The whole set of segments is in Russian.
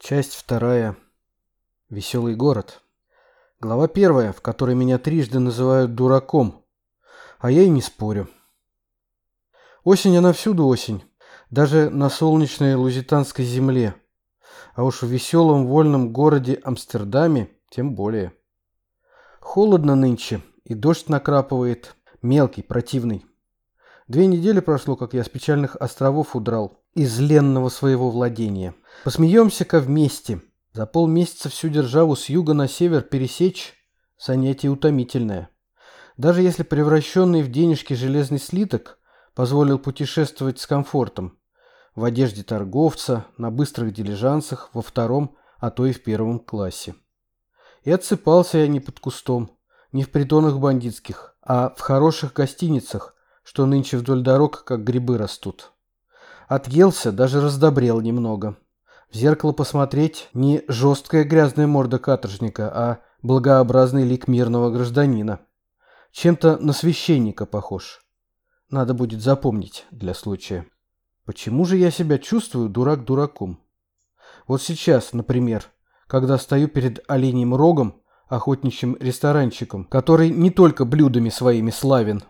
Часть вторая. Веселый город. Глава первая, в которой меня трижды называют дураком. А я и не спорю. Осень, она всюду осень. Даже на солнечной лузитанской земле. А уж в веселом вольном городе Амстердаме тем более. Холодно нынче, и дождь накрапывает. Мелкий, противный. 2 недели прошло, как я с печальных островов удрал. Из ленного своего владения. Посмеемся-ка вместе. За полмесяца всю державу с юга на север пересечь – занятие утомительное. Даже если превращенный в денежки железный слиток позволил путешествовать с комфортом. В одежде торговца, на быстрых дилижансах, во втором, а то и в первом классе. И отсыпался я не под кустом, не в притонах бандитских, а в хороших гостиницах, что нынче вдоль дорог как грибы растут. Отъелся, даже раздобрел немного. В зеркало посмотреть не жесткая грязная морда каторжника, а благообразный лик мирного гражданина. Чем-то на священника похож. Надо будет запомнить для случая. Почему же я себя чувствую дурак дураком? Вот сейчас, например, когда стою перед оленьим рогом, охотничьим ресторанчиком, который не только блюдами своими славен.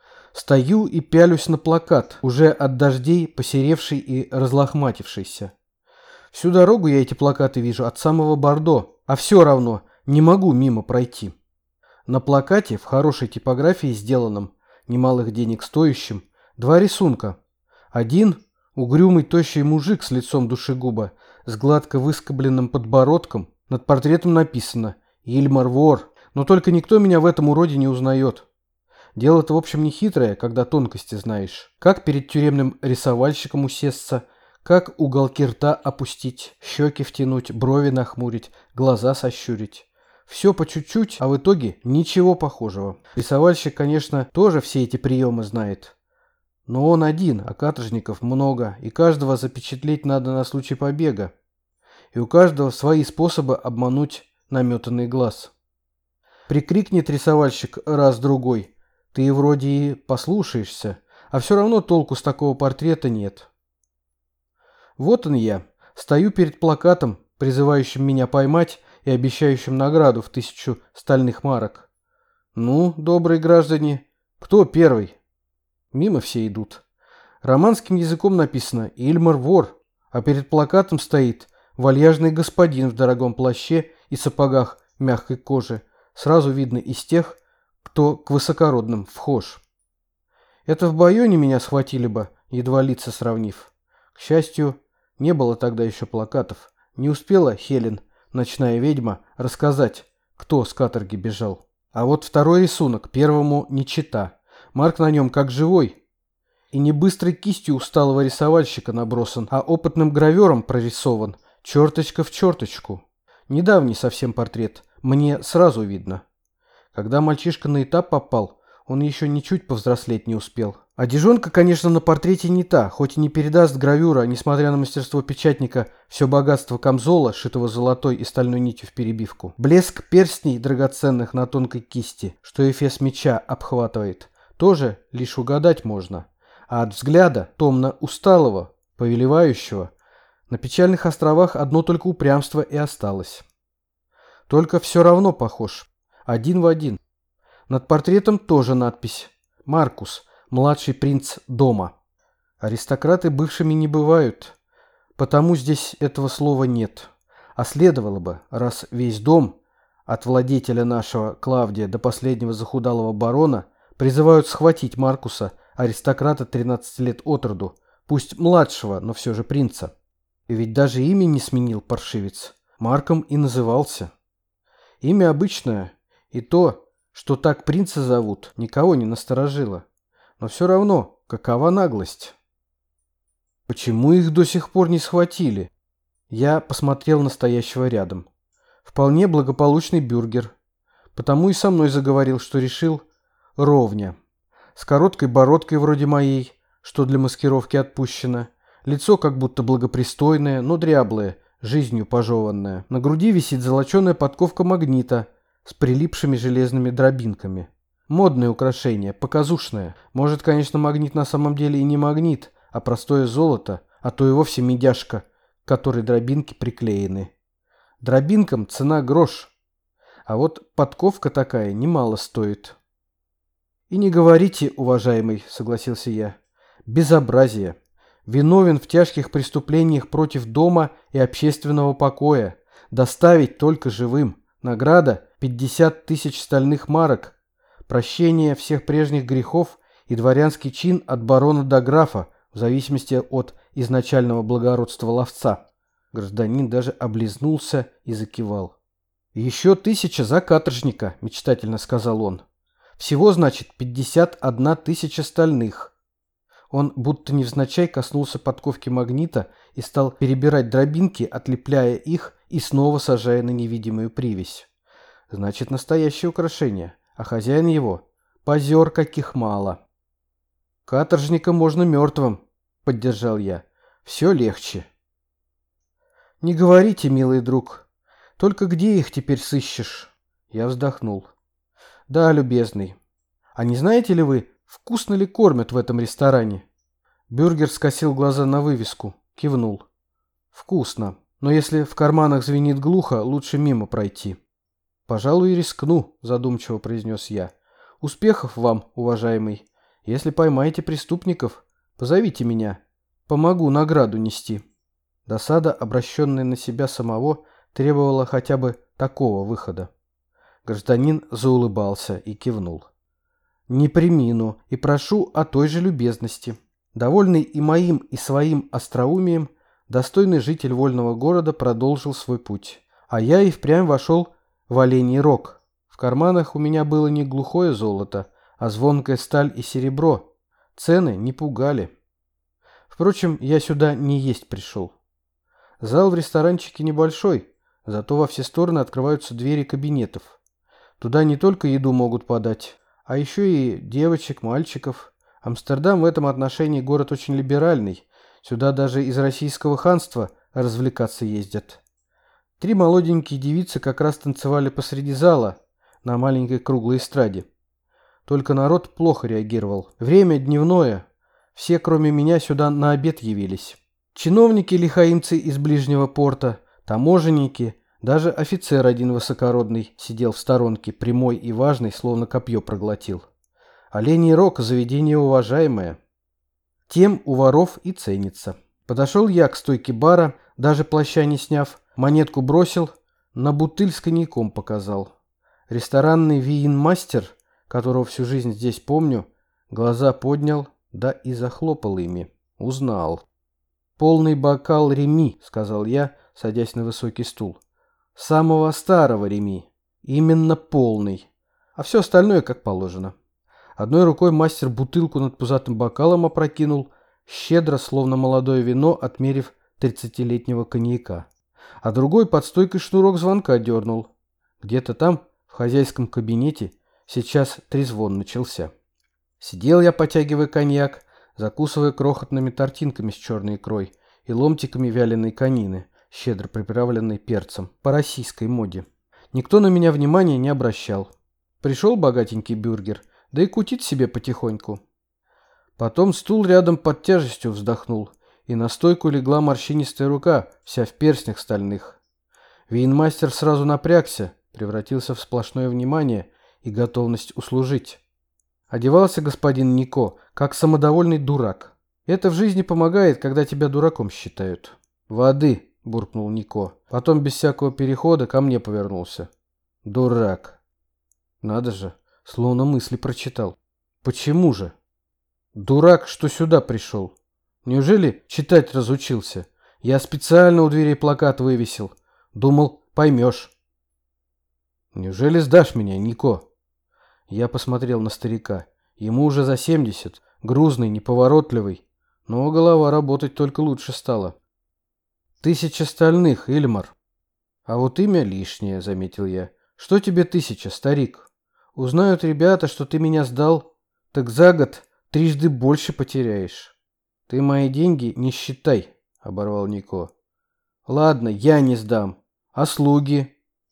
Стою и пялюсь на плакат, уже от дождей посеревший и разлохматившийся. Всю дорогу я эти плакаты вижу от самого Бордо, а все равно не могу мимо пройти. На плакате, в хорошей типографии сделанном, немалых денег стоящим, 2 рисунка. Один – угрюмый тощий мужик с лицом душегуба, с гладко выскобленным подбородком. Над портретом написано «Ильмар вор», но только никто меня в этом уроде не узнает. Дело-то, в общем, не хитрое, когда тонкости знаешь. Как перед тюремным рисовальщиком усесться, как уголки рта опустить, щеки втянуть, брови нахмурить, глаза сощурить. Все по чуть-чуть, а в итоге ничего похожего. Рисовальщик, конечно, тоже все эти приемы знает. Но он один, а каторжников много, и каждого запечатлеть надо на случай побега. И у каждого свои способы обмануть наметанный глаз. Прикрикнет рисовальщик раз-другой. Ты вроде и послушаешься, а все равно толку с такого портрета нет. Вот он я, стою перед плакатом, призывающим меня поймать и обещающим награду в 1000 стальных марок. Ну, добрые граждане, кто первый? Мимо все идут. Романским языком написано «Ильмар вор», а перед плакатом стоит вальяжный господин в дорогом плаще и сапогах мягкой кожи. Сразу видно из тех, кто к высокородным вхож. Это в Байоне меня схватили бы, едва лица сравнив. К счастью, не было тогда еще плакатов. Не успела Хелен, ночная ведьма, рассказать, кто с каторги бежал. А вот второй рисунок, первому не чета. Марк на нем как живой. И не быстрой кистью усталого рисовальщика набросан, а опытным гравером прорисован, черточка в черточку. Недавний совсем портрет, мне сразу видно. Когда мальчишка на этап попал, он еще ничуть повзрослеть не успел. Одежонка, конечно, на портрете не та, хоть и не передаст гравюра, несмотря на мастерство печатника, все богатство камзола, шитого золотой и стальной нитью в перебивку. Блеск перстней драгоценных на тонкой кисти, что эфес меча обхватывает, тоже лишь угадать можно. А от взгляда, томно усталого, повелевающего, на печальных островах одно только упрямство и осталось. Только все равно похож. Один в один. Над портретом тоже надпись «Маркус, младший принц дома». Аристократы бывшими не бывают, потому здесь этого слова нет. А следовало бы, раз весь дом, от владетеля нашего Клавдия до последнего захудалого барона, призывают схватить Маркуса, аристократа 13 лет от роду, пусть младшего, но все же принца. И ведь даже имя не сменил паршивец. Марком и назывался. Имя обычное. И то, что так принца зовут, никого не насторожило. Но все равно, какова наглость? Почему их до сих пор не схватили? Я посмотрел на стоящего рядом. Вполне благополучный бюргер. Потому и со мной заговорил, что решил ровня. С короткой бородкой вроде моей, что для маскировки отпущено. Лицо как будто благопристойное, но дряблое, жизнью пожеванное. На груди висит золоченая подковка магнита, с прилипшими железными дробинками. Модное украшение, показушное. Может, конечно, магнит на самом деле и не магнит, а простое золото, а то и вовсе медяшка, к которой дробинки приклеены. Дробинкам цена грош, а вот подковка такая немало стоит. И не говорите, уважаемый, согласился я. Безобразие. Виновен в тяжких преступлениях против дома и общественного покоя. Доставить только живым. Награда 50 тысяч стальных марок. Прощение всех прежних грехов и дворянский чин от барона до графа, в зависимости от изначального благородства ловца. Гражданин даже облизнулся и закивал. «Еще 1000 за каторжника», – мечтательно сказал он. «Всего, значит, 51 тысяча стальных». Он будто невзначай коснулся подковки магнита и стал перебирать дробинки, отлепляя их и снова сажая на невидимую привязь. Значит, настоящее украшение, а хозяин его – позер, каких мало. «Каторжника можно мертвым», – поддержал я. «Все легче». «Не говорите, милый друг. Только где их теперь сыщешь?» Я вздохнул. «Да, любезный. А не знаете ли вы, вкусно ли кормят в этом ресторане?» Бюргер скосил глаза на вывеску, кивнул. «Вкусно. Но если в карманах звенит глухо, лучше мимо пройти». «Пожалуй, рискну», – задумчиво произнес я. «Успехов вам, уважаемый. Если поймаете преступников, позовите меня. Помогу награду нести». Досада, обращенная на себя самого, требовала хотя бы такого выхода. Гражданин заулыбался и кивнул. «Не премину и прошу о той же любезности». Довольный и моим, и своим остроумием, достойный житель вольного города продолжил свой путь. А я и впрямь вошел в Оленей Рог. В карманах у меня было не глухое золото, а звонкая сталь и серебро. Цены не пугали. Впрочем, я сюда не есть пришел. Зал в ресторанчике небольшой, зато во все стороны открываются двери кабинетов. Туда не только еду могут подать, а еще и девочек, мальчиков. Амстердам в этом отношении город очень либеральный. Сюда даже из российского ханства развлекаться ездят. 3 молоденькие девицы как раз танцевали посреди зала на маленькой круглой эстраде. Только народ плохо реагировал. Время дневное. Все, кроме меня, сюда на обед явились. Чиновники-лихаимцы из ближнего порта, таможенники, даже офицер один высокородный сидел в сторонке, прямой и важный, словно копье проглотил. Оленей Рог – заведение уважаемое. Тем у воров и ценится. Подошел я к стойке бара, даже плаща не сняв, монетку бросил, на бутыль с коньяком показал. Ресторанный виинмастер, которого всю жизнь здесь помню, глаза поднял, да и захлопал ими. Узнал. «Полный бокал Реми», – сказал я, садясь на высокий стул. «Самого старого Реми. Именно полный. А все остальное как положено». Одной рукой мастер бутылку над пузатым бокалом опрокинул, щедро, словно молодое вино, отмерив 30-летнего коньяка. А другой под стойкой шнурок звонка дернул. Где-то там, в хозяйском кабинете, сейчас трезвон начался. Сидел я, потягивая коньяк, закусывая крохотными тортинками с черной икрой и ломтиками вяленой конины, щедро приправленной перцем, по российской моде. Никто на меня внимания не обращал. Пришел богатенький бюргер, да и кутит себе потихоньку. Потом стул рядом под тяжестью вздохнул, и на стойку легла морщинистая рука, вся в перстнях стальных. Виинмастер сразу напрягся, превратился в сплошное внимание и готовность услужить. Одевался господин Нико, как самодовольный дурак. Это в жизни помогает, когда тебя дураком считают. «Воды!» – буркнул Нико. Потом без всякого перехода ко мне повернулся. «Дурак!» Надо же, словно мысли прочитал. «Почему же?» «Дурак, что сюда пришел. Неужели читать разучился? Я специально у дверей плакат вывесил. Думал, поймешь». «Неужели сдашь меня, Нико?» Я посмотрел на старика. Ему уже за 70, грузный, неповоротливый, но голова работать только лучше стала. 1000 стальных, Ильмар. А вот имя лишнее, заметил я. Что тебе 1000, старик? Узнают ребята, что ты меня сдал, так за год 3 больше потеряешь. Ты мои деньги не считай, оборвал Нико. Ладно, я не сдам. А слуги?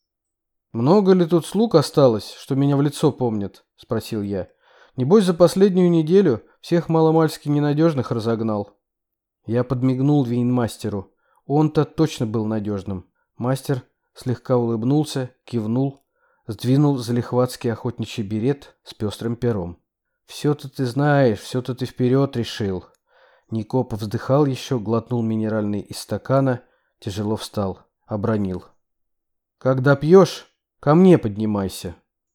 «Много ли тут слуг осталось, что меня в лицо помнят?» – спросил я. «Небось, за последнюю неделю всех маломальски ненадежных разогнал». Я подмигнул виинмастеру. Он-то точно был надежным. Мастер слегка улыбнулся, кивнул, сдвинул залихватский охотничий берет с пестрым пером. «Все-то ты знаешь, все-то ты вперед решил». Нико повздыхал еще, глотнул минеральный из стакана, тяжело встал, обронил. «Когда пьешь, ко мне поднимайся».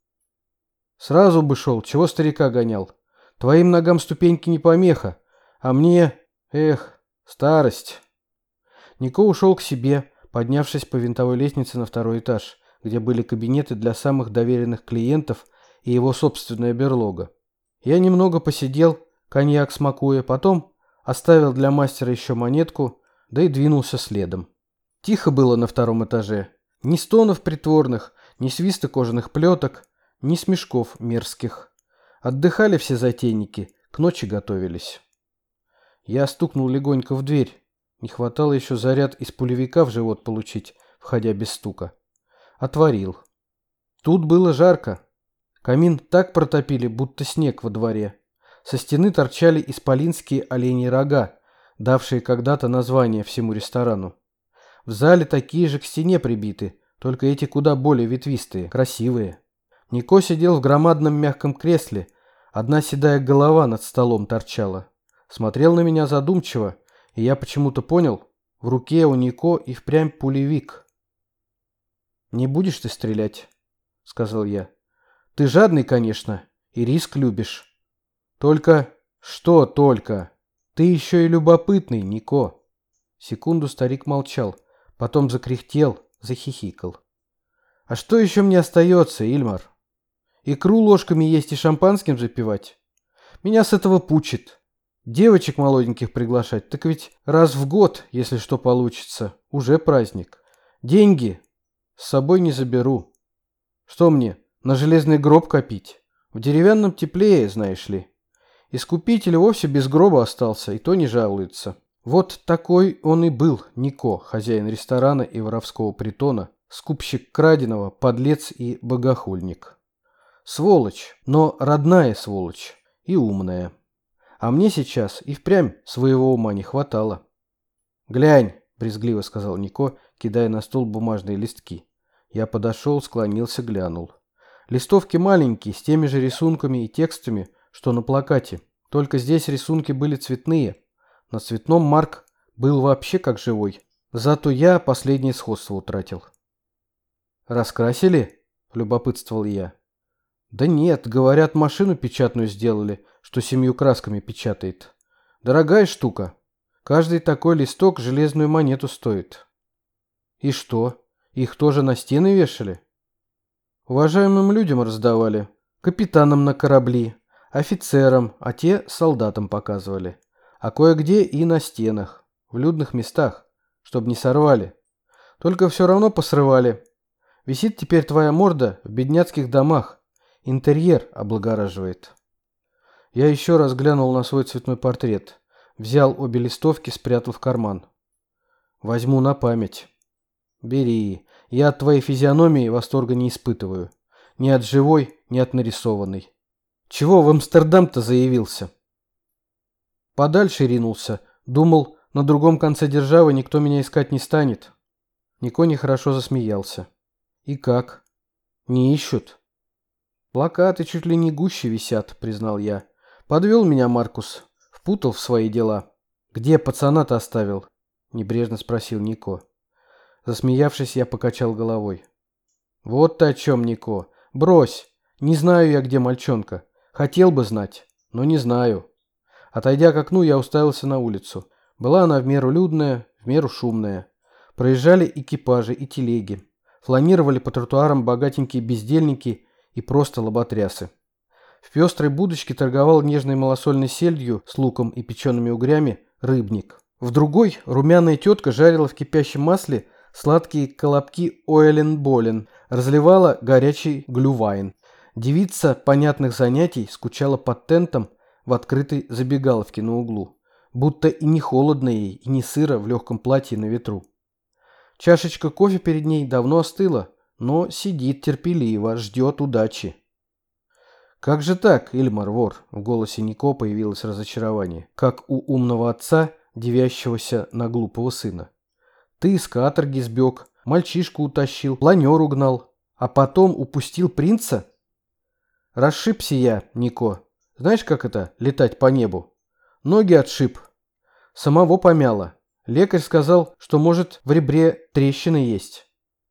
«Сразу бы шел, чего старика гонял? Твоим ногам ступеньки не помеха, а мне, старость». Нико ушел к себе, поднявшись по винтовой лестнице на второй этаж, где были кабинеты для самых доверенных клиентов и его собственная берлога. Я немного посидел, коньяк смакуя, потом оставил для мастера еще монетку, да и двинулся следом. Тихо было на втором этаже. Ни стонов притворных, ни свиста кожаных плеток, ни смешков мерзких. Отдыхали все затейники, к ночи готовились. Я стукнул легонько в дверь. Не хватало еще заряд из пулевика в живот получить, входя без стука. Отворил. Тут было жарко. Камин так протопили, будто снег во дворе. Со стены торчали исполинские оленьи рога, давшие когда-то название всему ресторану. В зале такие же к стене прибиты, только эти куда более ветвистые, красивые. Нико сидел в громадном мягком кресле, одна седая голова над столом торчала. Смотрел на меня задумчиво, и я почему-то понял, в руке у Нико и впрямь пулевик. «Не будешь ты стрелять?» — сказал я. «Ты жадный, конечно, и риск любишь. Только...» «Что только? Ты еще и любопытный, Нико». Секунду старик молчал, потом закряхтел, захихикал. «А что еще мне остается, Ильмар? Икру ложками есть и шампанским запивать? Меня с этого пучит. Девочек молоденьких приглашать, так ведь раз в год, если что получится, уже праздник. Деньги с собой не заберу. Что мне, на железный гроб копить? В деревянном теплее, знаешь ли. Искупитель вовсе без гроба остался, и то не жалуется». Вот такой он и был, Нико, хозяин ресторана и воровского притона, скупщик краденого, подлец и богохульник. Сволочь, но родная сволочь и умная. А мне сейчас и впрямь своего ума не хватало. «Глянь», — брезгливо сказал Нико, кидая на стол бумажные листки. Я подошел, склонился, глянул. Листовки маленькие, с теми же рисунками и текстами, что на плакате, только здесь рисунки были цветные. На цветном Марк был вообще как живой. Зато я последнее сходство утратил. «Раскрасили?» – любопытствовал я. «Да нет, говорят, машину печатную сделали, что 7 красками печатает. Дорогая штука. Каждый такой листок железную монету стоит». «И что? Их тоже на стены вешали?» «Уважаемым людям раздавали. Капитанам на корабли, офицерам, а те солдатам показывали. А кое-где и на стенах, в людных местах, чтобы не сорвали. Только все равно посрывали. Висит теперь твоя морда в бедняцких домах. Интерьер облагораживает». Я еще раз глянул на свой цветной портрет. Взял обе листовки, спрятал в карман. «Возьму на память». «Бери. Я от твоей физиономии восторга не испытываю. Ни от живой, ни от нарисованной. Чего в Амстердам-то заявился?» Подальше ринулся. Думал, на другом конце державы никто меня искать не станет. Нико нехорошо засмеялся. «И как? Не ищут?» «Плакаты чуть ли не гуще висят», — признал я. «Подвел меня Маркус. Впутал в свои дела». «Где пацана-то оставил?» — небрежно спросил Нико. Засмеявшись, я покачал головой. «Вот ты о чем, Нико. Брось. Не знаю я, где мальчонка. Хотел бы знать, но не знаю». Отойдя к окну, я уставился на улицу. Была она в меру людная, в меру шумная. Проезжали экипажи и телеги. Фланировали по тротуарам богатенькие бездельники и просто лоботрясы. В пестрой будочке торговал нежной малосольной сельдью с луком и печеными угрями рыбник. В другой румяная тетка жарила в кипящем масле сладкие колобки ойленболен, разливала горячий глювайн. Девица понятных занятий скучала под тентом в открытой забегаловке на углу, будто и не холодно ей, и не сыро в легком платье на ветру. Чашечка кофе перед ней давно остыла, но сидит терпеливо, ждет удачи. «Как же так, Ильмар Вор?» — в голосе Нико появилось разочарование, как у умного отца, дивящегося на глупого сына. Ты из каторги сбег, мальчишку утащил, планер угнал, а потом упустил принца? Расшибся я, Нико. Знаешь, как это — летать по небу? Ноги отшиб. Самого помяло. Лекарь сказал, что, может, в ребре трещины есть.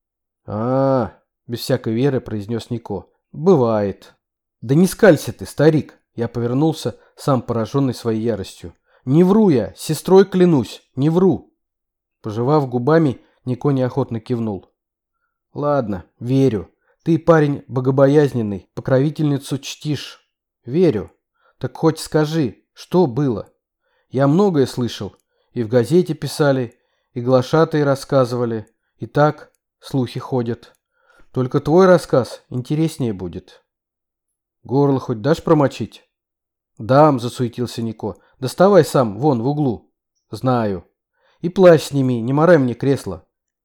Без всякой веры произнес Нико. Бывает. Да не скалься ты, старик. Я повернулся, сам пораженный своей яростью. Не вру я, сестрой клянусь, не вру. Пожевав губами, Нико неохотно кивнул. Ладно, верю. Ты, парень, богобоязненный, покровительницу чтишь. Верю. Так хоть скажи, что было? Я многое слышал. И в газете писали, и глашатые рассказывали. И так слухи ходят. Только твой рассказ интереснее будет. Горло хоть дашь промочить? Дам, засуетился Нико. Доставай сам, вон, в углу. Знаю. И плащ сними, не морай мне кресло.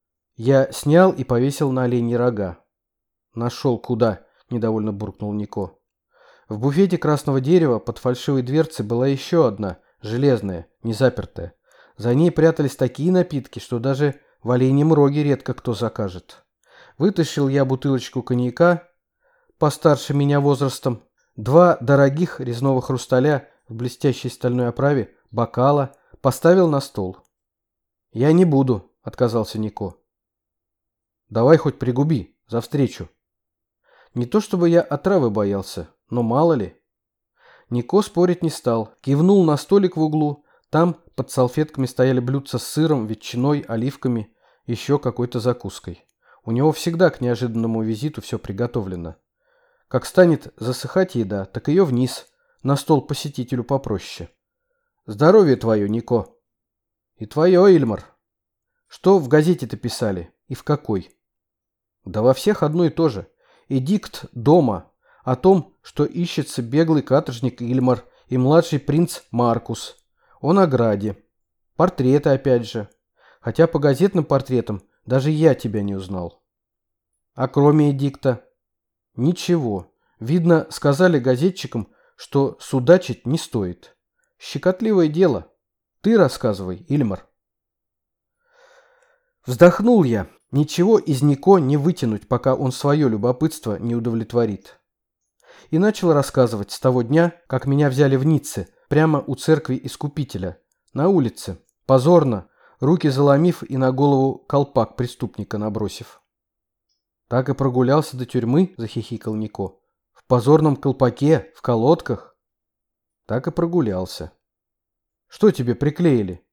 Я снял и повесил на оленьи рога. Нашел куда, недовольно буркнул Нико. В буфете красного дерева под фальшивой дверцей была еще одна, железная, не запертая. За ней прятались такие напитки, что даже в оленьем роге редко кто закажет. Вытащил я бутылочку коньяка, постарше меня возрастом, 2 дорогих резного хрусталя в блестящей стальной оправе, бокала, поставил на стол. «Я не буду», — отказался Нико. «Давай хоть пригуби, за встречу». Не то чтобы я отравы боялся, но мало ли. Нико спорить не стал, кивнул на столик в углу. Там под салфетками стояли блюдца с сыром, ветчиной, оливками, еще какой-то закуской. У него всегда к неожиданному визиту все приготовлено. Как станет засыхать еда, так ее вниз, на стол посетителю попроще. Здоровье твое, Нико. И твое, Ильмар. Что в газете-то писали? И в какой? Да во всех одно и то же. Эдикт дома о том, что ищется беглый каторжник Ильмар и младший принц Маркус. О награде. Портреты опять же. Хотя по газетным портретам даже я тебя не узнал. А кроме эдикта? Ничего. Видно, сказали газетчикам, что судачить не стоит. Щекотливое дело. Ты рассказывай, Ильмар. Вздохнул я. Ничего из Нико не вытянуть, пока он свое любопытство не удовлетворит. И начал рассказывать с того дня, как меня взяли в Ницце, прямо у церкви Искупителя, на улице, позорно, руки заломив и на голову колпак преступника набросив. Так и прогулялся до тюрьмы, захихикал Нико. В позорном колпаке, в колодках. Так и прогулялся. Что тебе приклеили?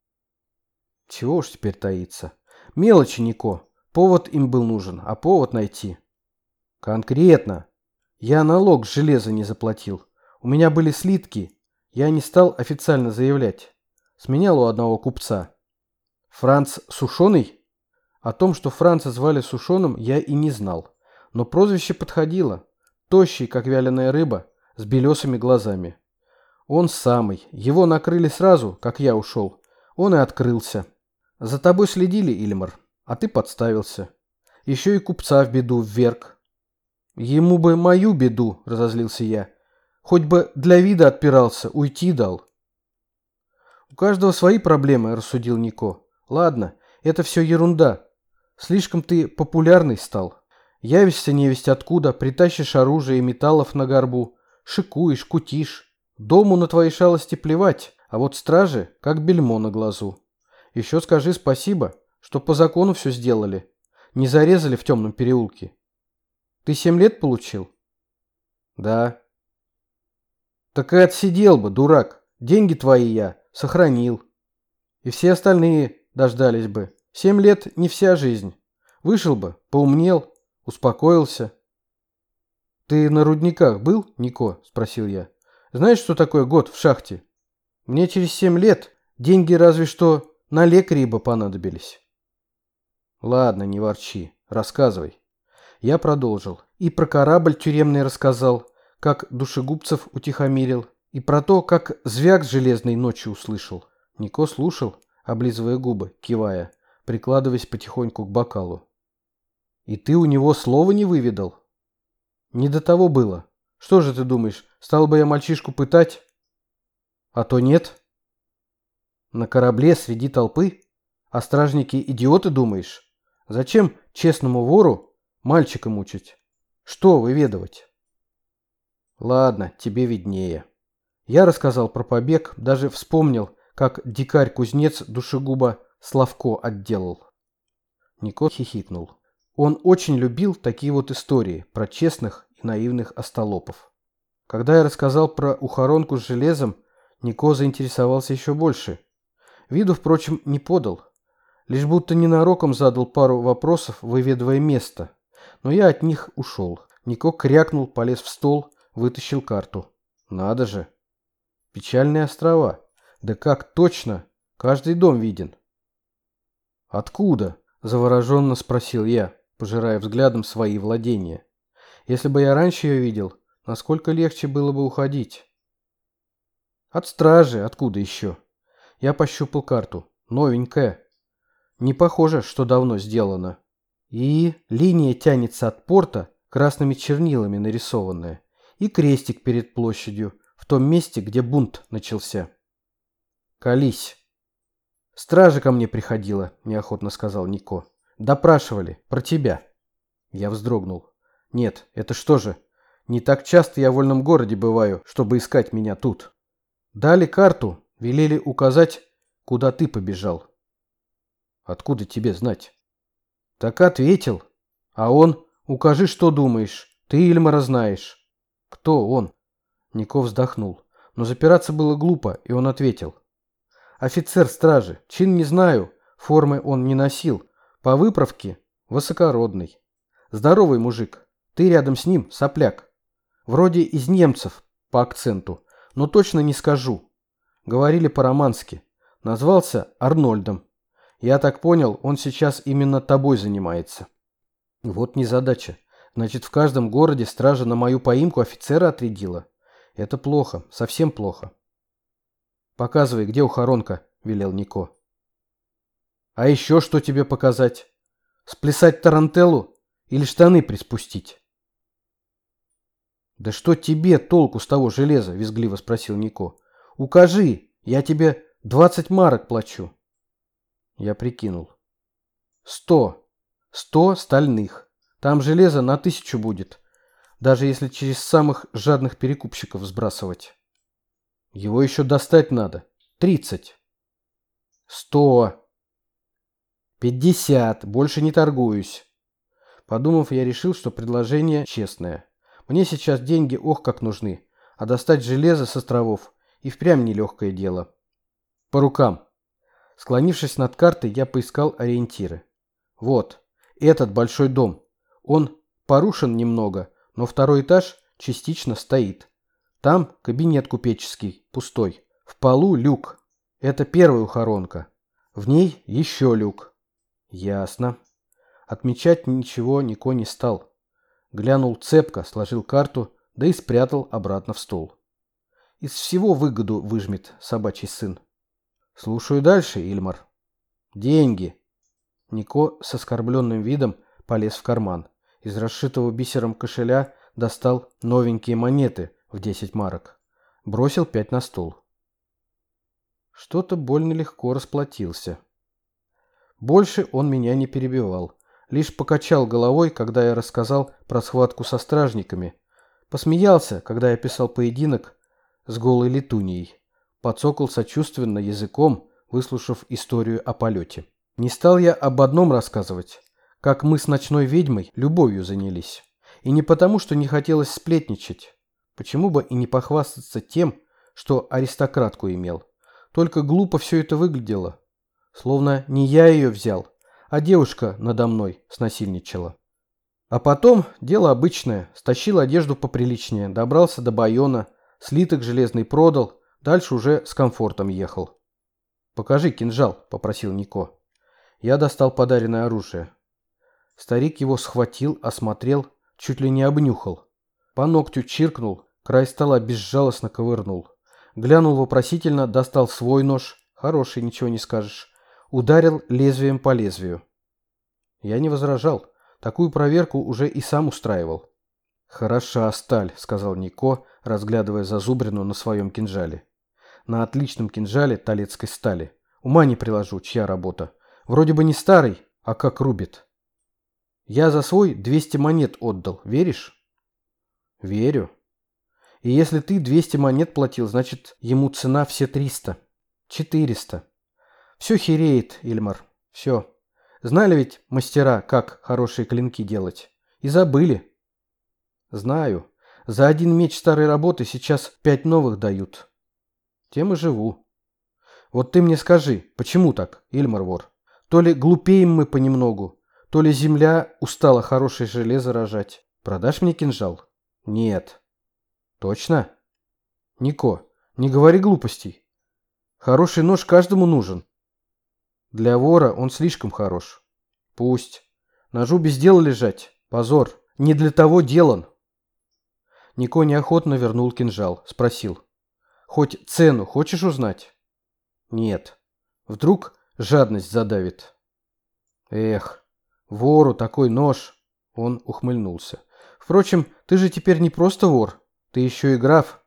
Чего уж теперь таиться. Мелочи, Нико. Повод им был нужен, а повод найти. Конкретно. Я налог с железа не заплатил. У меня были слитки. Я не стал официально заявлять. Сменял у одного купца. Франц Сушеный? О том, что Франца звали Сушеным, я и не знал. Но прозвище подходило. Тощий, как вяленая рыба, с белесыми глазами. Он самый. Его накрыли сразу, как я ушел. Он и открылся. За тобой следили, Ильмар, а ты подставился. Еще и купца в беду вверг. Ему бы мою беду, разозлился я. Хоть бы для вида отпирался, уйти дал. У каждого свои проблемы, рассудил Нико. Ладно, это все ерунда. Слишком ты популярный стал. Явишься невесть откуда, притащишь оружие и металлов на горбу, шикуешь, кутишь. Дому на твои шалости плевать, а вот стражи как бельмо на глазу. Еще скажи спасибо, что по закону все сделали. Не зарезали в темном переулке. Ты 7 лет получил? Да. Так и отсидел бы, дурак. Деньги твои я сохранил. И все остальные дождались бы. 7 лет не вся жизнь. Вышел бы, поумнел, успокоился. Ты на рудниках был, Нико? Спросил я. Знаешь, что такое год в шахте? Мне через 7 лет деньги разве что на лекарей бы понадобились. Ладно, не ворчи, рассказывай. Я продолжил. И про корабль тюремный рассказал, как душегубцев утихомирил, и про то, как звяк железной ночью услышал. Нико слушал, облизывая губы, кивая, прикладываясь потихоньку к бокалу. И ты у него слова не выведал? Не до того было. Что же ты думаешь, стал бы я мальчишку пытать? А то нет. На корабле среди толпы? А стражники идиоты, думаешь? Зачем честному вору мальчика мучить? Что выведывать? Ладно, тебе виднее. Я рассказал про побег, даже вспомнил, как дикарь-кузнец душегуба Славко отделал. Нико хихикнул. Он очень любил такие вот истории про честных и наивных остолопов. Когда я рассказал про ухоронку с железом, Нико заинтересовался еще больше. Виду, впрочем, не подал. Лишь будто ненароком задал пару вопросов, выведывая место. Но я от них ушел. Нико крякнул, полез в стол, вытащил карту. Надо же. Печальные острова. Да как точно. Каждый дом виден. Откуда? Завороженно спросил я, пожирая взглядом свои владения. Если бы я раньше ее видел, насколько легче было бы уходить. От стражи, откуда еще? Я пощупал карту. Новенькая. Не похоже, что давно сделано. И линия тянется от порта, красными чернилами нарисованная, и крестик перед площадью, в том месте, где бунт начался. Колись. Стража ко мне приходила, неохотно сказал Нико. Допрашивали, про тебя. Я вздрогнул. Нет, это что же? Не так часто я в вольном городе бываю, чтобы искать меня тут. Дали карту, велели указать, куда ты побежал. Откуда тебе знать? Так ответил. А он, укажи, что думаешь. Ты Ильмара знаешь. Кто он? Нико вздохнул. Но запираться было глупо, и он ответил. Офицер стражи. Чин не знаю. Формы он не носил. По выправке высокородный. Здоровый мужик. Ты рядом с ним сопляк. Вроде из немцев по акценту, но точно не скажу. Говорили по-романски. Назвался Арнольдом. Я так понял, он сейчас именно тобой занимается. Вот незадача. Значит, в каждом городе стража на мою поимку офицера отрядила. Это плохо, совсем плохо. Показывай, где ухоронка, велел Нико. А еще что тебе показать? Сплясать тарантеллу или штаны приспустить? Да что тебе толку с того железа, визгливо спросил Нико. Укажи, я тебе 20 марок плачу. Я прикинул. 100. 100 стальных. Там железо на 1000 будет. Даже если через самых жадных перекупщиков сбрасывать. Его еще достать надо. 30. 100. 50. Больше не торгуюсь. Подумав, я решил, что предложение честное. Мне сейчас деньги ох как нужны. А достать железо с островов и впрямь нелегкое дело. По рукам. Склонившись над картой, я поискал ориентиры. Вот, этот большой дом. Он порушен немного, но второй этаж частично стоит. Там кабинет купеческий, пустой. В полу люк. Это первая ухоронка. В ней еще люк. Ясно. Отмечать ничего Нико не стал. Глянул цепко, сложил карту, да и спрятал обратно в стол. Из всего выгоду выжмет собачий сын. Слушаю дальше, Ильмар. Деньги. Нико с оскорбленным видом полез в карман. Из расшитого бисером кошеля достал новенькие монеты в 10 марок. Бросил 5 на стол. Что-то больно легко расплатился. Больше он меня не перебивал. Лишь покачал головой, когда я рассказал про схватку со стражниками. Посмеялся, когда я писал поединок с голой летуньей. Подцокал сочувственно языком, выслушав историю о полете. Не стал я об одном рассказывать, как мы с ночной ведьмой любовью занялись. И не потому, что не хотелось сплетничать. Почему бы и не похвастаться тем, что аристократку имел. Только глупо все это выглядело. Словно не я ее взял, а девушка надо мной снасильничала. А потом дело обычное. Стащил одежду поприличнее, добрался до Байона, слиток железный продал, дальше уже с комфортом ехал. «Покажи кинжал», — попросил Нико. Я достал подаренное оружие. Старик его схватил, осмотрел, чуть ли не обнюхал. По ногтю чиркнул, край стола безжалостно ковырнул. Глянул вопросительно, достал свой нож, хороший, ничего не скажешь. Ударил лезвием по лезвию. Я не возражал, такую проверку уже и сам устраивал. «Хороша сталь», — сказал Нико, разглядывая зазубрину на своем кинжале. «На отличном кинжале талецкой стали. Ума не приложу, чья работа. Вроде бы не старый, а как рубит. Я за свой 200 монет отдал, веришь? Верю. И если ты 200 монет платил, значит, ему цена все 300. 400. Все хереет, Ильмар. Все. Знали ведь мастера, как хорошие клинки делать? И забыли. Знаю. За один меч старой работы сейчас 5 новых дают. Тем и живу. Вот ты мне скажи, почему так, Ильмар вор? То ли глупеем мы понемногу, то ли земля устала хорошее железо рожать. Продашь мне кинжал? Нет. Точно? Нико, не говори глупостей. Хороший нож каждому нужен. Для вора он слишком хорош. Пусть. Ножу без дела лежать. Позор. Не для того делан. Нико неохотно вернул кинжал. Спросил. Хоть цену хочешь узнать? Нет. Вдруг жадность задавит. Эх, вору такой нож. Он ухмыльнулся. Впрочем, ты же теперь не просто вор. Ты еще и граф.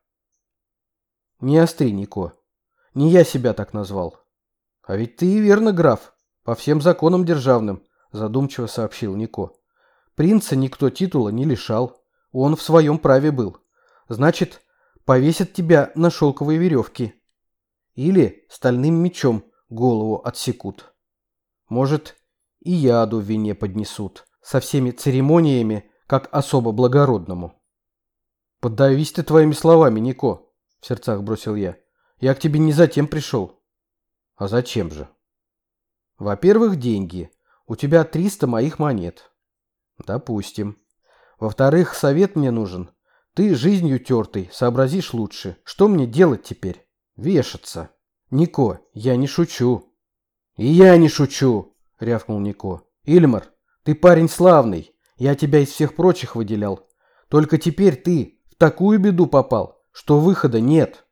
Не остри, Нико. Не я себя так назвал. А ведь ты и верно граф. По всем законам державным, задумчиво сообщил Нико. Принца никто титула не лишал. Он в своем праве был. Значит, повесят тебя на шелковые веревки. Или стальным мечом голову отсекут. Может, и яду в вине поднесут. Со всеми церемониями, как особо благородному. Поддавись ты твоими словами, Нико, в сердцах бросил я. Я к тебе не затем пришел. А зачем же? Во-первых, деньги. У тебя 300 моих монет. Допустим. Во-вторых, совет мне нужен. Ты жизнью тертый, сообразишь лучше. Что мне делать теперь? Вешаться. Нико, я не шучу. И я не шучу, рявкнул Нико. Ильмар, ты парень славный. Я тебя из всех прочих выделял. Только теперь ты в такую беду попал, что выхода нет.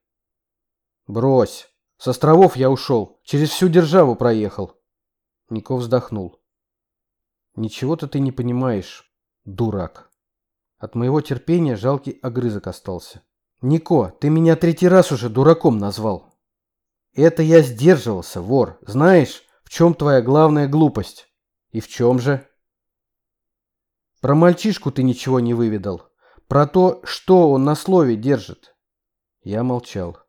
Брось. С островов я ушел. Через всю державу проехал. Нико вздохнул. Ничего-то ты не понимаешь, дурак. От моего терпения жалкий огрызок остался. Нико, ты меня 3-й раз уже дураком назвал. Это я сдерживался, вор. Знаешь, в чем твоя главная глупость? И в чем же? Про мальчишку ты ничего не выведал. Про то, что он на слове держит. Я молчал.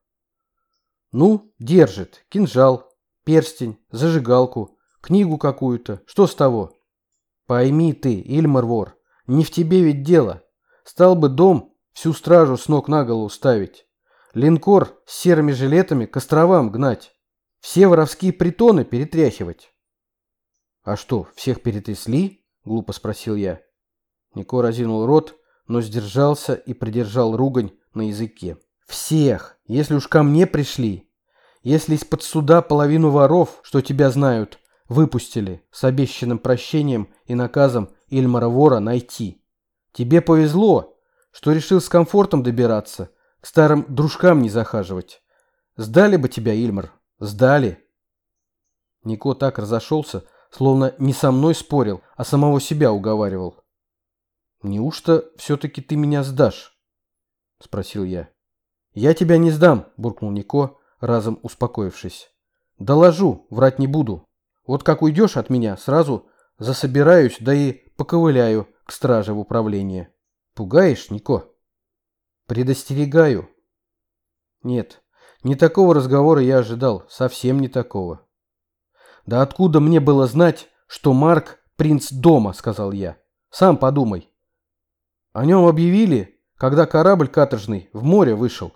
Ну, держит. Кинжал, перстень, зажигалку, книгу какую-то. Что с того? Пойми ты, Ильмар вор, не в тебе ведь дело. Стал бы дом всю стражу с ног на голову ставить. Линкор с серыми жилетами к островам гнать. Все воровские притоны перетряхивать. А что, всех перетрясли? Глупо спросил я. Нико разинул рот, но сдержался и придержал ругань на языке. Всех, если уж ко мне пришли. Если из-под суда половину воров, что тебя знают, выпустили с обещанным прощением и наказом Ильмара вора найти. Тебе повезло, что решил с комфортом добираться, к старым дружкам не захаживать. Сдали бы тебя, Ильмар, сдали. Нико так разошелся, словно не со мной спорил, а самого себя уговаривал. «Неужто все-таки ты меня сдашь?» – спросил я. «Я тебя не сдам», – буркнул Нико, разом успокоившись. «Доложу, врать не буду. Вот как уйдешь от меня, сразу засобираюсь, да и поковыляю к страже в управление. Пугаешь, Нико?» «Предостерегаю». Нет, не такого разговора я ожидал, совсем не такого. «Да откуда мне было знать, что Марк принц дома?» – сказал я. «Сам подумай. О нем объявили, когда корабль каторжный в море вышел.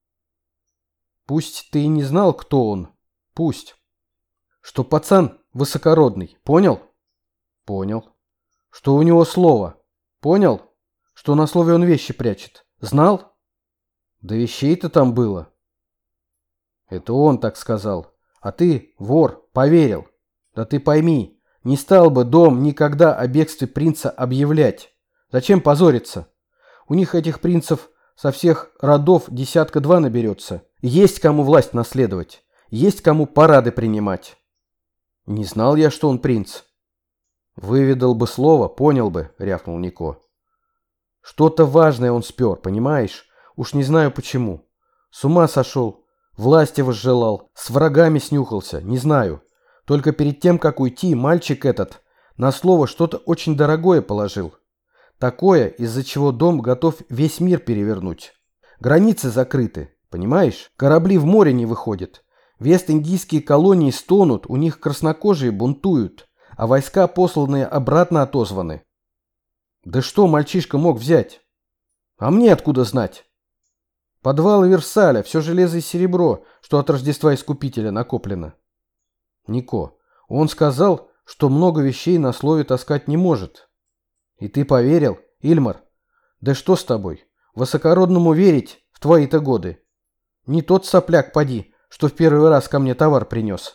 Пусть ты и не знал, кто он. Пусть. Что пацан высокородный. Понял? Понял. Что у него слово. Понял? Что на слове он вещи прячет. Знал? Да вещей-то там было. Это он так сказал. А ты, вор, поверил. Да ты пойми, не стал бы дом никогда о бегстве принца объявлять. Зачем позориться? У них этих принцев со всех родов 10-2 наберется. Есть кому власть наследовать. Есть кому парады принимать. Не знал я, что он принц. Выведал бы слово, понял бы, рявкнул Нико. Что-то важное он спер, понимаешь? Уж не знаю почему. С ума сошел, власти возжелал, с врагами снюхался, не знаю. Только перед тем, как уйти, мальчик этот на слово что-то очень дорогое положил. Такое, из-за чего дом готов весь мир перевернуть. Границы закрыты, понимаешь? Корабли в море не выходят. Вест-индийские колонии стонут, у них краснокожие бунтуют, а войска, посланные, обратно отозваны. Да что мальчишка мог взять? А мне откуда знать? Подвалы Версаля, все железо и серебро, что от Рождества Искупителя накоплено. Нико, он сказал, что много вещей на слове таскать не может. И ты поверил, Ильмар? Да что с тобой? Высокородному верить в твои-то годы. Не тот сопляк поди, что в первый раз ко мне товар принес.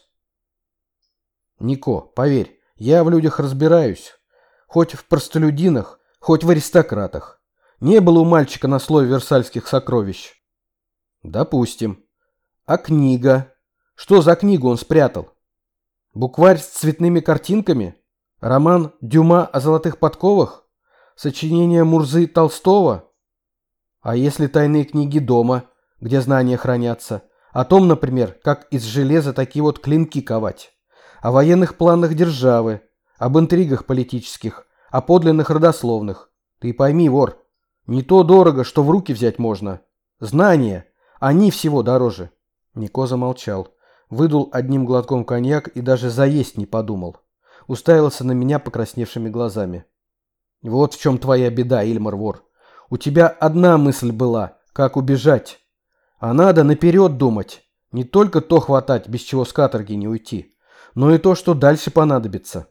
Нико, поверь, я в людях разбираюсь. Хоть в простолюдинах, хоть в аристократах. Не было у мальчика на слове версальских сокровищ. Допустим. А книга? Что за книгу он спрятал? Букварь с цветными картинками? Роман Дюма о золотых подковах? Сочинение Мурзы Толстого? А если тайные книги дома, где знания хранятся? О том, например, как из железа такие вот клинки ковать. О военных планах державы, об интригах политических, о подлинных родословных. Ты пойми, вор, не то дорого, что в руки взять можно. Знания, они всего дороже. Нико замолчал, выдул одним глотком коньяк и даже заесть не подумал. Уставился на меня покрасневшими глазами. Вот в чем твоя беда, Ильмар вор. У тебя одна мысль была, как убежать. А надо наперед думать. Не только то хватать, без чего с каторги не уйти, но и то, что дальше понадобится.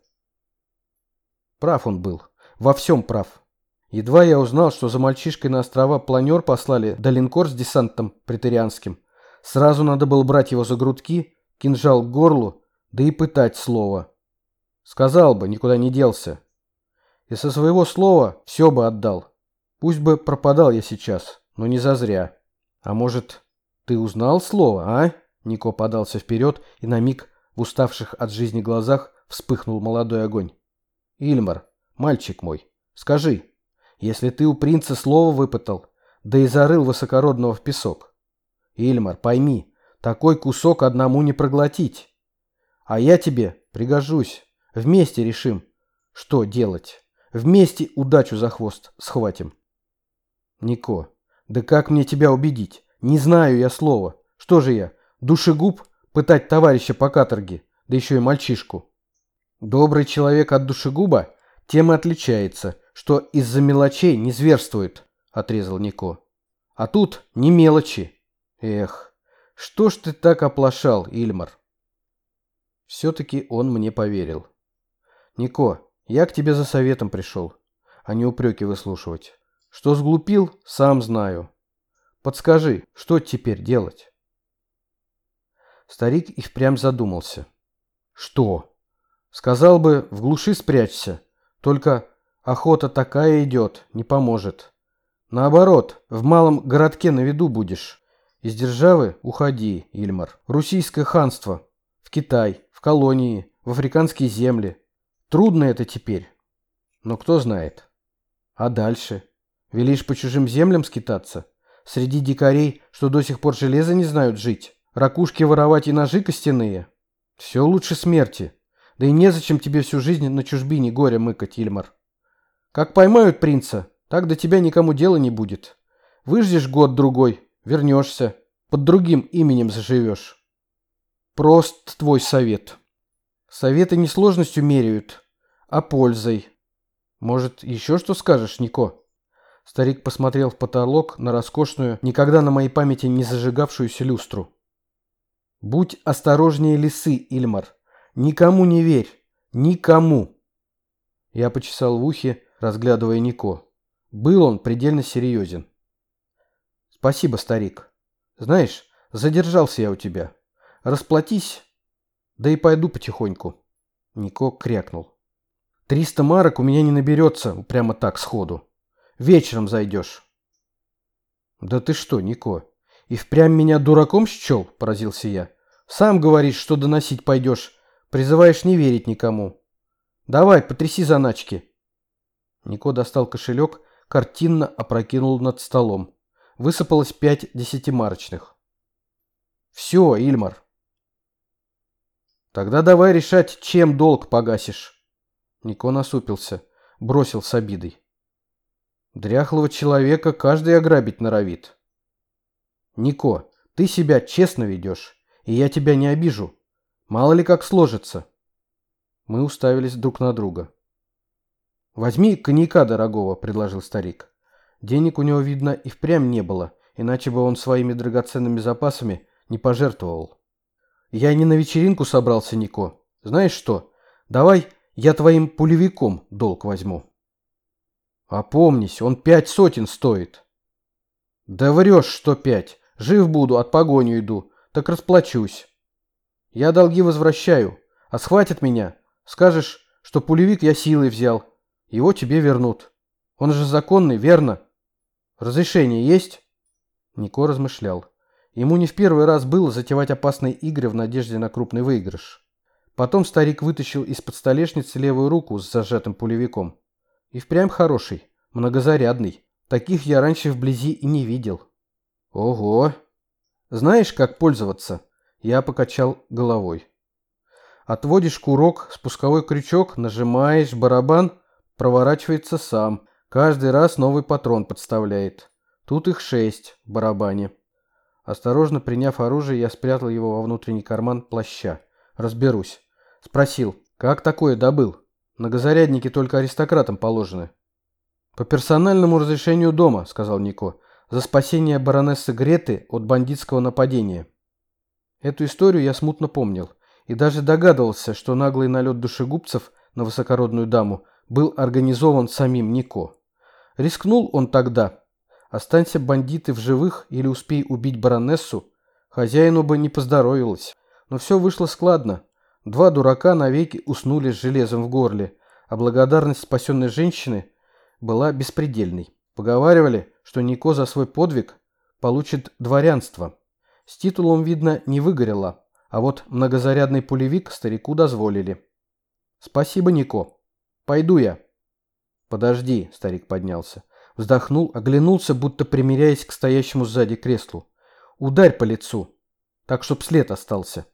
Прав он был. Во всем прав. Едва я узнал, что за мальчишкой на острова планер послали, да линкор с десантом претерианским, сразу надо было брать его за грудки, кинжал к горлу, да и пытать слово. Сказал бы, никуда не делся. И со своего слова все бы отдал. Пусть бы пропадал я сейчас, но не зазря. А может, ты узнал слово, а? Нико подался вперед, и на миг в уставших от жизни глазах вспыхнул молодой огонь. Ильмар, мальчик мой, скажи, если ты у принца слово выпытал, да и зарыл высокородного в песок. Ильмар, пойми, такой кусок одному не проглотить. А я тебе пригожусь. Вместе решим, что делать. Вместе удачу за хвост схватим. Нико, да как мне тебя убедить? Не знаю я слова. Что же я, душегуб, пытать товарища по каторге, да еще и мальчишку? Добрый человек от душегуба тем и отличается, что из-за мелочей не зверствует, отрезал Нико. А тут не мелочи. Эх, что ж ты так оплошал, Ильмар? Все-таки он мне поверил. Нико, я к тебе за советом пришел, а не упреки выслушивать. Что сглупил, сам знаю. Подскажи, что теперь делать? Старик и впрямь задумался. Что? Сказал бы, в глуши спрячься. Только охота такая идет, не поможет. Наоборот, в малом городке на виду будешь. Из державы уходи, Ильмар. В Руссийское ханство, в Китай, в колонии, в африканские земли. Трудно это теперь. Но кто знает. А дальше? Велишь по чужим землям скитаться? Среди дикарей, что до сих пор железо не знают жить? Ракушки воровать и ножи костяные? Все лучше смерти. Да и незачем тебе всю жизнь на чужбине горя мыкать, Ильмар. Как поймают принца, так до тебя никому дела не будет. Выждешь год-другой, вернешься, под другим именем заживешь. Прост твой совет. Советы не сложностью меряют, а пользой. Может, еще что скажешь, Нико? Старик посмотрел в потолок на роскошную, никогда на моей памяти не зажигавшуюся люстру. Будь осторожнее лисы, Ильмар. Никому не верь. Никому. Я почесал в ухе, разглядывая Нико. Был он предельно серьезен. Спасибо, старик. Знаешь, задержался я у тебя. Расплатись, да и пойду потихоньку. Нико крякнул. 300 марок у меня не наберется прямо так сходу. Вечером зайдешь. Да ты что, Нико, и впрямь меня дураком счел, поразился я. Сам говоришь, что доносить пойдешь, призываешь не верить никому. Давай, потряси заначки. Нико достал кошелек, картинно опрокинул над столом. Высыпалось 5 десятимарочных. Все, Ильмар. Тогда давай решать, чем долг погасишь. Нико насупился, бросил с обидой. Дряхлого человека каждый ограбить норовит. Нико, ты себя честно ведешь, и я тебя не обижу. Мало ли как сложится. Мы уставились друг на друга. «Возьми коньяка дорогого», — предложил старик. Денег у него, видно, и впрямь не было, иначе бы он своими драгоценными запасами не пожертвовал. «Я не на вечеринку собрался, Нико. Знаешь что, давай я твоим пулевиком долг возьму». «Опомнись, он 5 сотен стоит». «Да врешь, что 5. Жив буду, от погоню иду, так расплачусь. Я долги возвращаю, а схватят меня, скажешь, что пулевик я силой взял. Его тебе вернут. Он же законный, верно? Разрешение есть?» Нико размышлял. Ему не в первый раз было затевать опасные игры в надежде на крупный выигрыш. Потом старик вытащил из-под столешницы левую руку с зажатым пулевиком. И впрямь хороший, многозарядный. Таких я раньше вблизи и не видел. Ого! Знаешь, как пользоваться? Я покачал головой. Отводишь курок, спусковой крючок, нажимаешь, барабан проворачивается сам. Каждый раз новый патрон подставляет. Тут их 6 в барабане. Осторожно приняв оружие, я спрятал его во внутренний карман плаща. Разберусь. Спросил, как такое добыл? Многозарядники только аристократам положены. По персональному разрешению дома, сказал Нико, за спасение баронессы Греты от бандитского нападения. Эту историю я смутно помнил и даже догадывался, что наглый налет душегубцев на высокородную даму был организован самим Нико. Рискнул он тогда. Останься бандиты в живых или успей убить баронессу, хозяину бы не поздоровилось. Но все вышло складно. 2 дурака навеки уснули с железом в горле, а благодарность спасенной женщины была беспредельной. Поговаривали, что Нико за свой подвиг получит дворянство. С титулом, видно, не выгорело, а вот многозарядный пулевик старику дозволили. Спасибо, Нико. Пойду я. Подожди, старик поднялся. Вздохнул, оглянулся, будто примиряясь к стоящему сзади креслу. Ударь по лицу, так чтоб след остался.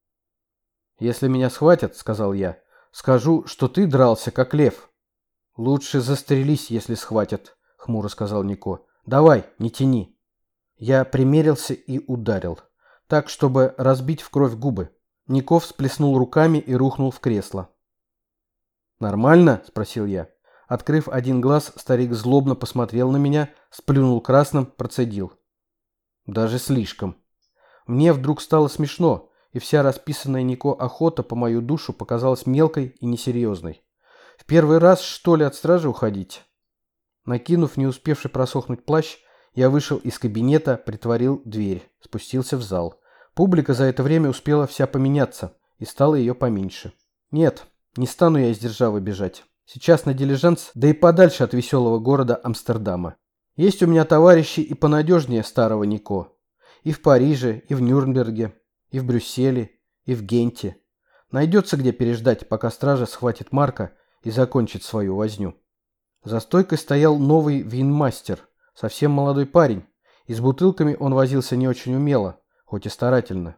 Если меня схватят, сказал я, скажу, что ты дрался, как лев. Лучше застрелись, если схватят, хмуро сказал Нико. Давай, не тяни. Я примерился и ударил, так, чтобы разбить в кровь губы. Нико всплеснул руками и рухнул в кресло. «Нормально?» – спросил я. Открыв один глаз, старик злобно посмотрел на меня, сплюнул красным, процедил. Даже слишком. Мне вдруг стало смешно, и вся расписанная Нико охота по мою душу показалась мелкой и несерьезной. В первый раз, что ли, от стражи уходить? Накинув не успевший просохнуть плащ, я вышел из кабинета, притворил дверь, спустился в зал. Публика за это время успела вся поменяться, и стало ее поменьше. Нет, не стану я из державы бежать. Сейчас на дилижанс, да и подальше от веселого города Амстердама. Есть у меня товарищи и понадежнее старого Нико. И в Париже, и в Нюрнберге, и в Брюсселе, и в Генте. Найдется где переждать, пока стража схватит Марка и закончит свою возню. За стойкой стоял новый винмастер, совсем молодой парень, и с бутылками он возился не очень умело, хоть и старательно.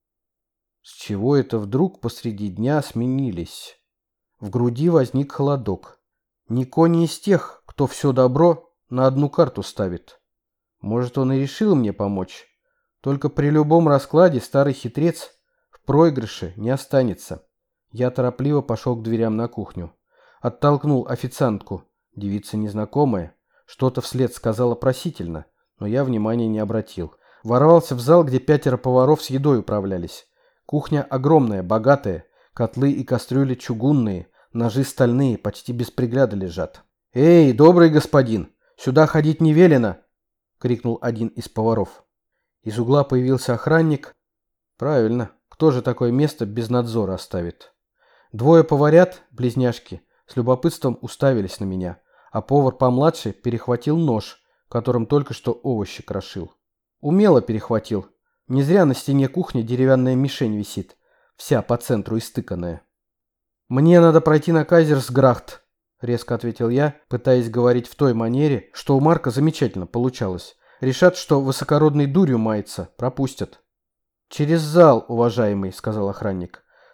С чего это вдруг посреди дня сменились? В груди возник холодок. Нико не из тех, кто все добро на одну карту ставит. Может, он и решил мне помочь. Только при любом раскладе старый хитрец в проигрыше не останется. Я торопливо пошел к дверям на кухню. Оттолкнул официантку. Девица незнакомая. Что-то вслед сказала просительно, но я внимания не обратил. Ворвался в зал, где 5 поваров с едой управлялись. Кухня огромная, богатая. Котлы и кастрюли чугунные, ножи стальные, почти без пригляда лежат. «Эй, добрый господин, сюда ходить не велено!» — крикнул один из поваров. Из угла появился охранник. Правильно, кто же такое место без надзора оставит? 2 поварят, близняшки, с любопытством уставились на меня, а повар помладше перехватил нож, которым только что овощи крошил. Умело перехватил. Не зря на стене кухни деревянная мишень висит, вся по центру истыканная. «Мне надо пройти на Кайзерсграхт», — резко ответил я, пытаясь говорить в той манере, что у Марка замечательно получалось. Решат, что высокородный дурью мается, пропустят. «Через зал, уважаемый», — сказал охранник.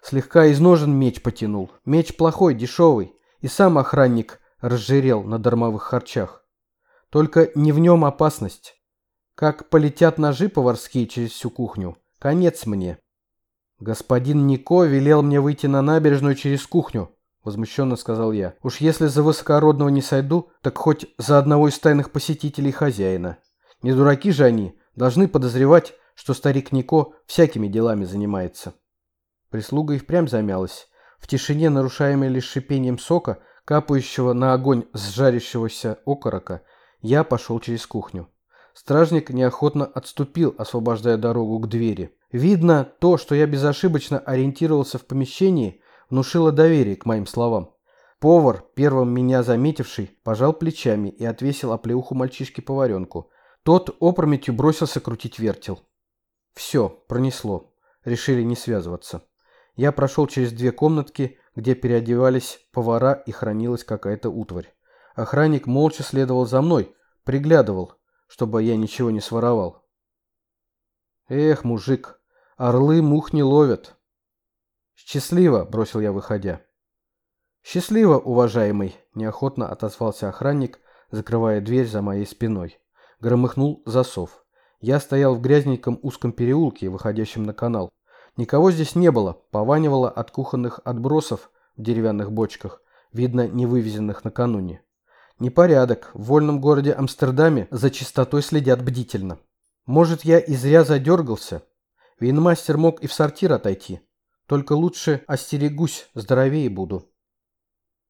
Слегка из ножен меч потянул. Меч плохой, дешевый. И сам охранник разжирел на дармовых харчах. Только не в нем опасность. Как полетят ножи поварские через всю кухню, конец мне. Господин Нико велел мне выйти на набережную через кухню, возмущенно сказал я. Уж если за высокородного не сойду, так хоть за одного из тайных посетителей хозяина. Не дураки же они, должны подозревать, что старик Нико всякими делами занимается. Прислуга и впрямь замялась. В тишине, нарушаемой лишь шипением сока, капающего на огонь с жарящегося окорока, я пошел через кухню. Стражник неохотно отступил, освобождая дорогу к двери. Видно, то, что я безошибочно ориентировался в помещении, внушило доверие к моим словам. Повар, первым меня заметивший, пожал плечами и отвесил оплеуху мальчишке-поваренку. Тот опрометью бросился крутить вертел. Все, пронесло. Решили не связываться. Я прошел через 2 комнатки, где переодевались повара и хранилась какая-то утварь. Охранник молча следовал за мной, приглядывал, чтобы я ничего не своровал. Эх, мужик, орлы мух не ловят. Счастливо, бросил я, выходя. Счастливо, уважаемый, неохотно отозвался охранник, закрывая дверь за моей спиной. Громыхнул засов. Я стоял в грязненьком узком переулке, выходящем на канал. Никого здесь не было, пованивало от кухонных отбросов в деревянных бочках, видно, не вывезенных накануне. Непорядок, в вольном городе Амстердаме за чистотой следят бдительно. Может, я и зря задергался. Винмастер мог и в сортир отойти. Только лучше остерегусь, здоровее буду.